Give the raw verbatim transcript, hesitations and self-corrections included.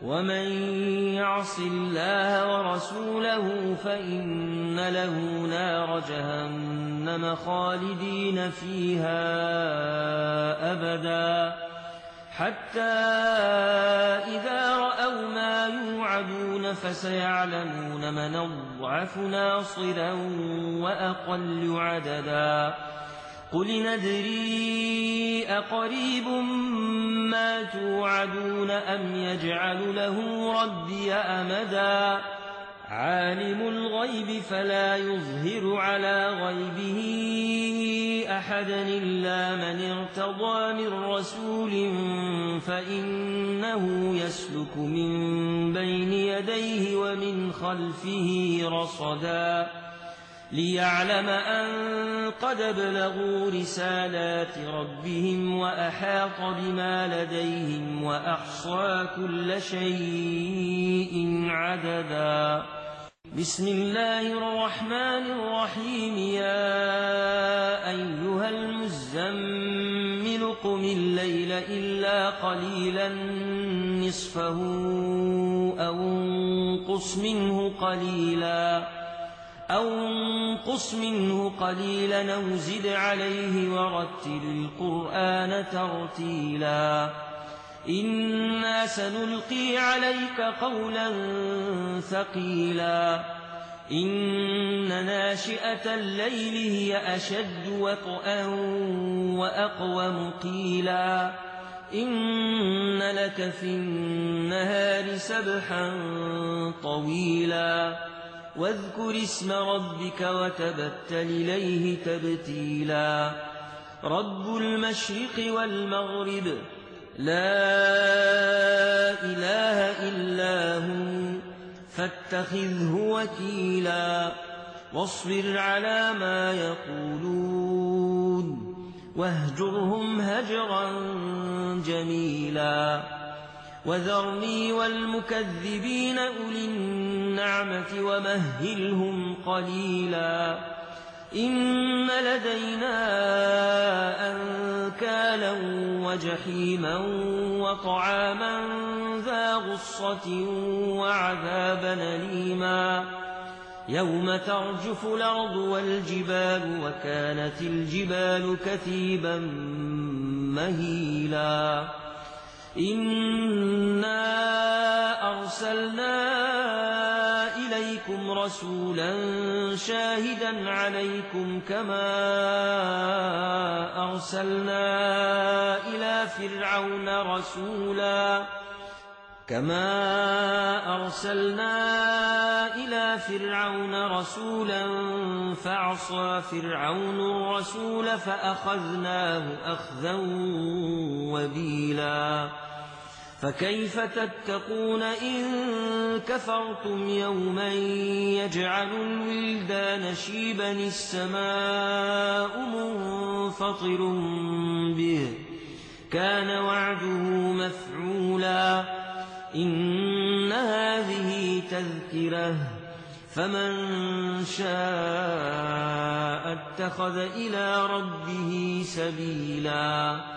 ومن يعص الله ورسوله فإن له نار جهنم خالدين فيها أبدا حتى إذا رأوا ما يوعدون فسيعلمون من أضعف ناصرا وأقل عددا قل ندري أقريب ما توعدون أم يجعل له ربي أمدا عالم الغيب فلا يظهر على غيبه أحدا إلا من ارتضى من رسول فإنه يسلك من بين يديه ومن خلفه رصدا ليعلم أن قد ابلغوا رسالات ربهم وأحاط بما لديهم وأحصى كل شيء عددا بسم الله الرحمن الرحيم يا أيها المزمل قم الليل إلا قليلا نصفه أو انقص منه قليلا أو انقص منه قليلا أو زد عليه ورتل القرآن ترتيلا إنا سنلقي عليك قولا ثقيلا إن ناشئة الليل هي أشد وطئا وأقوم قيلا إن لك في النهار سبحا طويلا واذكر اسم ربك وتبتل إليه تبتيلا رب المشرق والمغرب لا إله إلا هو فاتخذه وكيلا واصبر على ما يقولون واهجرهم هجرا جميلا وذرني والمكذبين أولي النعمة ومهلهم قليلا إن لدينا أنكالا وجحيما وطعاما ذا غصة وعذابا أليما يوم ترجف الأرض والجبال وكانت الجبال كثيبا مهيلا إنا أرسلنا إليكم رسولا شاهدا عليكم كما أرسلنا إلى فرعون رسولا كما أرسلنا إلى فرعون رسولا فعصى فرعون الرسول فأخذناه أخذا وبيلا فكيف تتقون إن كفرتم يوما يجعل الولدان شيبا السماء منفطر به كان وعده مفعولا إن هذه تذكرة فمن شاء اتخذ إلى ربه سبيلا